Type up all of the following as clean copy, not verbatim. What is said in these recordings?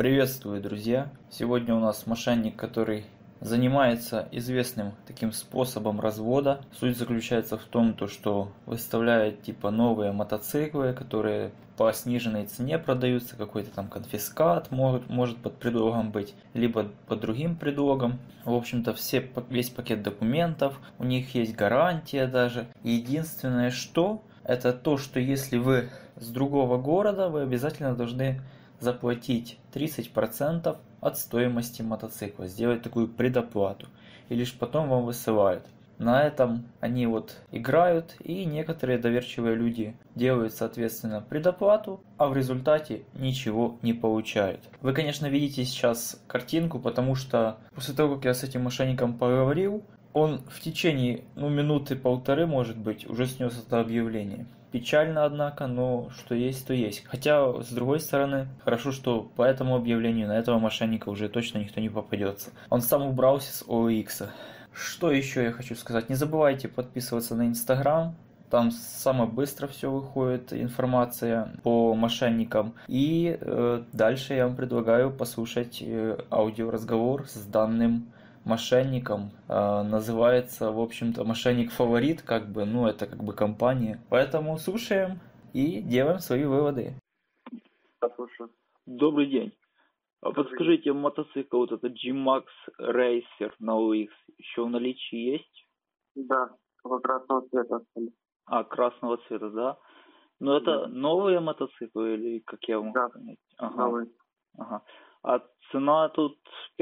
Приветствую, друзья! Сегодня у нас мошенник, который занимается известным таким способом развода. Суть заключается в том, что выставляет типа новые мотоциклы, которые по сниженной цене продаются, какой-то там конфискат может под предлогом быть, либо под другим предлогом. В общем-то, весь пакет документов, у них есть гарантия даже. Единственное, что это то, что если вы с другого города, вы обязательно должны заплатить 30% от стоимости мотоцикла, сделать такую предоплату, и лишь потом вам высылают. На этом они играют, и некоторые доверчивые люди делают, соответственно, предоплату, а в результате ничего не получают. Вы, конечно, видите сейчас картинку, потому что после того, как я с этим мошенником поговорил, он в течение минуты-полторы, может быть, уже снес это объявление. Печально, однако, но что есть, то есть. Хотя, с другой стороны, хорошо, что по этому объявлению на этого мошенника уже точно никто не попадется. Он сам убрался с OLX. Что еще я хочу сказать? Не забывайте подписываться на Инстаграм. Там самое быстро все выходит, информация по мошенникам. И дальше я вам предлагаю послушать аудиоразговор с данным мошенником. Называется, в общем-то, мошенник-фаворит, это компания. Поэтому слушаем и делаем свои выводы. Послушаю. Добрый день. Подскажите, мотоцикл этот G-Max Racer на OLX еще в наличии есть? Да, красного цвета остались. Красного цвета, да? Но это новые мотоциклы или как я вам понять? Новые. Ага. А цена тут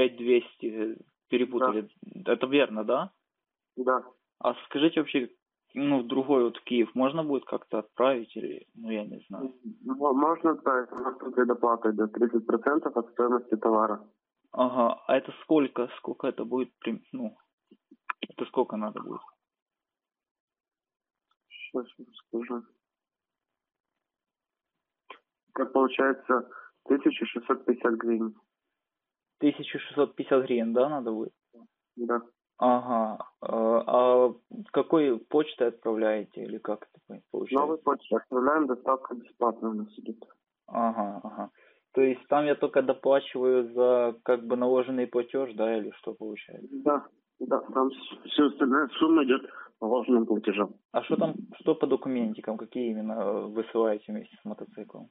5200, перепутали. Да. Это верно, да? Да. А скажите вообще, в другой Киев можно будет как-то отправить или, я не знаю. Можно отправить, у нас тут предоплата идет 30% от стоимости товара. Ага, а это сколько? Сколько это будет? Это сколько надо будет? Сейчас я расскажу. Как получается 1650 гривен. 1650 гривен, да, надо будет? Да. Ага. А какой почтой отправляете или как это получается? Новой почтой отправляем, доставка бесплатная у нас идет. Ага. То есть там я только доплачиваю за наложенный платеж, да, или что получается? Да, там все остальная сумма идет по ложным платежам. А что по документикам, какие именно высылаете вместе с мотоциклом?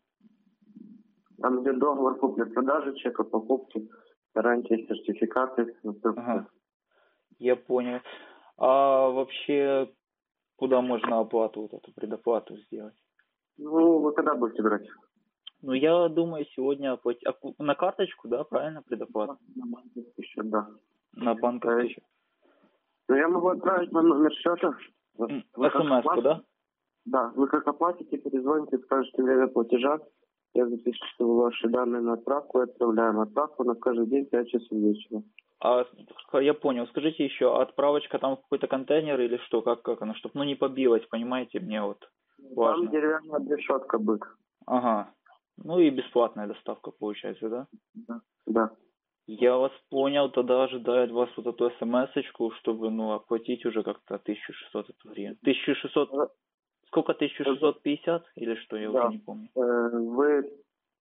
Там идет договор купли-продажи, чек о покупке, гарантия, сертификаты. Ага. Я понял. А вообще, куда можно оплату, эту предоплату сделать? Вы когда будете брать? Я думаю, сегодня оплатить. На карточку, да, правильно, предоплата? На банковский счет, да. На банковский счет. Я могу отправить на номер счета. СМС-ку, да? Да, вы как оплатите, перезвоните, скажете время платежа. Я запишу ваши данные на отправку и отправляем отправку на каждый день 5 часов вечера. Я понял. Скажите еще, отправочка там в какой-то контейнер или что? Как она? Чтобы не побилась, понимаете, мне важно. Там деревянная решетка будет. Ага. И бесплатная доставка получается, да? Да. Я вас понял, тогда ожидаю от вас эту смс-очку, чтобы, оплатить уже как-то 1600 гривен. 1600... Сколько? 1650 или что? Я уже не помню. Вы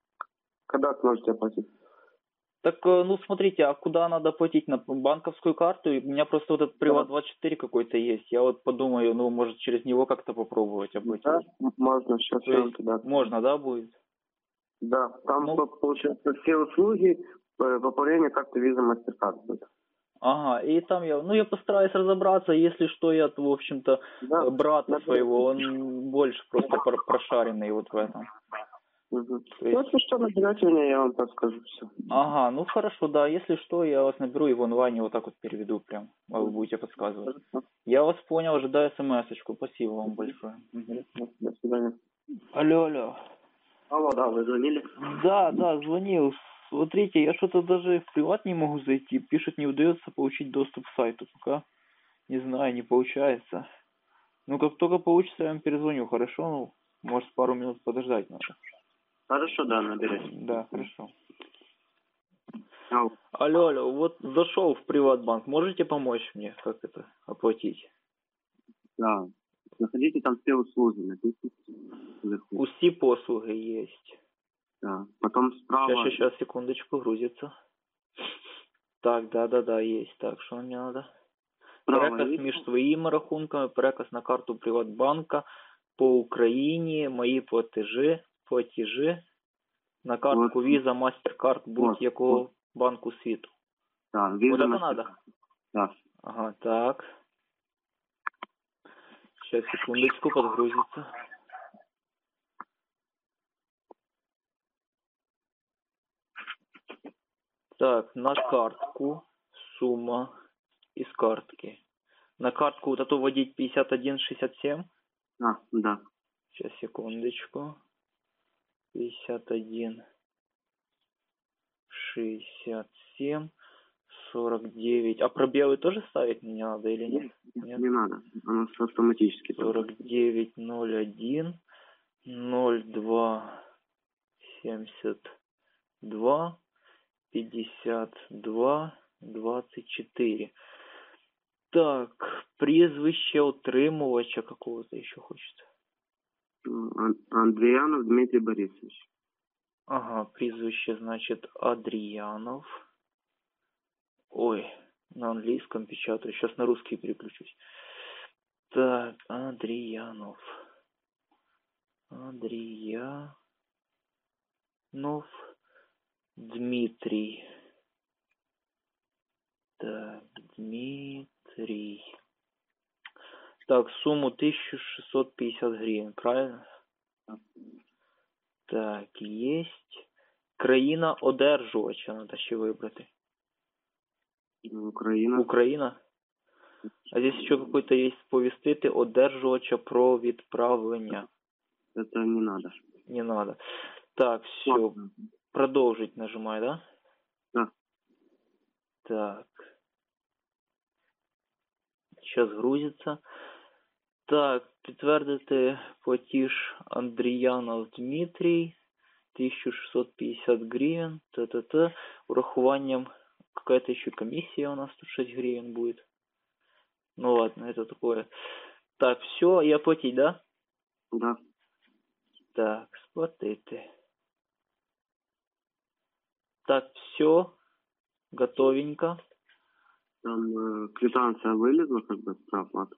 когда сможете оплатить? Так, смотрите, а куда надо платить? На банковскую карту? У меня просто этот Приват24 какой-то есть. Я подумаю, может через него как-то попробовать оплатить. Да, можно, сейчас кидать. Можно, да, будет? Да, там получается все услуги, пополнение карты Visa MasterCard будет. Ага, и там я постараюсь разобраться, если что, я, в общем-то, брата своего, он больше просто прошаренный в этом. Угу. Если что, набирайте меня, я вам подскажу все. Ага, хорошо, да, если что, я вас наберу и в онлайне переведу прям, а вы будете подсказывать. Хорошо. Я вас понял, ожидаю смс-очку, спасибо вам большое. До свидания. Алло. Алло, да, вы звонили? Да, звонил. Смотрите, я что-то даже в приват не могу зайти. Пишет, не удается получить доступ к сайту. Пока, не знаю, не получается. Как только получится, я вам перезвоню, хорошо? Может, пару минут подождать надо. Хорошо, да, наберите. Да, хорошо. Алло. Алло, зашел в Приватбанк. Можете помочь мне, как это оплатить? Да. Заходите, там все услуги. Усі послуги есть. Да. Потом справа... Сейчас, секундочку, грузится. Так, да, есть. Так, що мені надо? Переказ між своїми рахунками, переказ на карту Приватбанка по Україні, мої платежі на картку Visa, MasterCard будь-якого банку світу. Да, Visa, вот это надо? Да. Ага, так. Сейчас, секундочку, подгрузится. Так, на картку сумма из картки. На картку вот эту вводить 51,67? Да. Сейчас, секундочку. 51,67, 49. А пробелы тоже ставить мне надо или нет? Нет? Не надо. Оно автоматически. 49,01, 02, 72, 52, 24. Так, прізвище отримувача какого-то еще хочет. Андриянов Дмитрий Борисович. Ага, прізвище, значит, Адриянов. Ой, на английском печатаю. Сейчас на русский переключусь. Так, Адриянов. Дмитрий. Так, Дмитрий. Так, сумму 1650 гривен, правильно? Так, есть. Країна одержувача надо ще вибрати. Украина? А здесь еще какой-то есть сповістити одержувача про відправлення. Это не надо. Не надо. Так, все. Продолжить нажимай, да? Да. Так. Сейчас грузится. Так, підтвердити платіж Андріянов Дмитрий. 1650 гривен. Урахуванням какая-то еще комиссия у нас тут 6 гривен будет. Ну ладно, это такое. Так, все, и оплатить, да? Да. Так, сплатити. Так, все. Готовенько. Там квитанция вылезла, как бы, про оплату.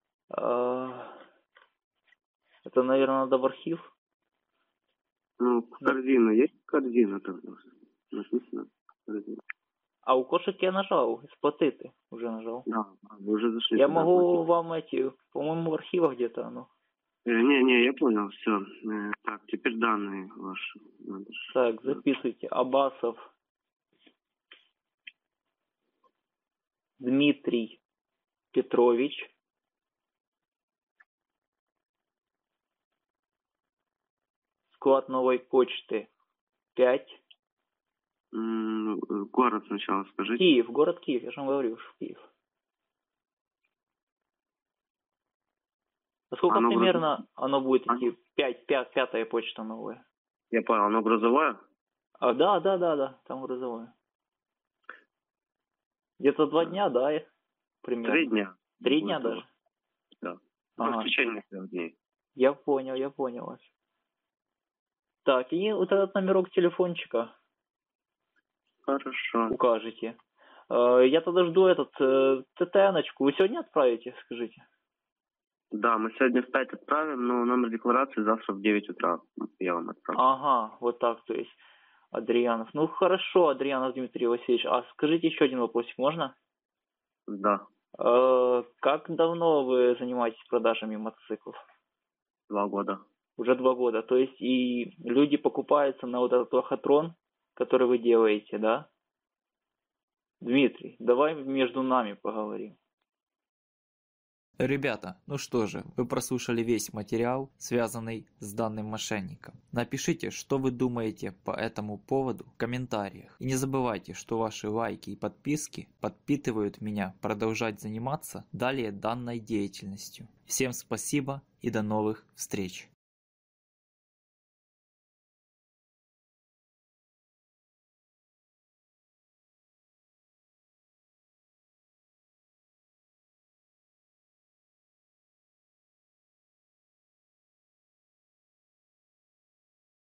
Это, наверное, надо в архив. Ну, корзина. Есть корзина тогда? Написано корзина. А у кошек я нажал, сплатити. Уже нажал. Да, вы уже зашли. Я могу вам по-моему, в архивах где-то оно. Не, я понял, все. Так, теперь данные ваши. Так, записывайте. Абасов Дмитрий Петрович. Склад новой почты 5. Город сначала скажите. Киев, город Киев, я же вам говорю, что Киев. А сколько примерно оно будет идти? 5-я почта новая. Я понял, оно грузовое? Да, там грузовое. Где-то 2 дня, да, примерно. 3 дня. 3 дня даже? Да. Ага. В течение 3 дней. Я понял вас. Так, и вот этот номерок телефончика. Хорошо. Укажете. Я тогда жду ТТНочку. Вы сегодня отправите, скажите? Да, мы сегодня в 5 отправим, но номер декларации завтра в 9 утра я вам отправлю. Ага, вот так, то есть Адриянов. Ну хорошо, Адриянов Дмитрий Васильевич. А скажите еще один вопросик, можно? Да. Как давно вы занимаетесь продажами мотоциклов? 2 года. Уже 2 года. То есть и люди покупаются на вот этот лохотрон, который вы делаете, да? Дмитрий, давай между нами поговорим. Ребята, ну что же, вы прослушали весь материал, связанный с данным мошенником. Напишите, что вы думаете по этому поводу в комментариях. И не забывайте, что ваши лайки и подписки подпитывают меня продолжать заниматься далее данной деятельностью. Всем спасибо и до новых встреч!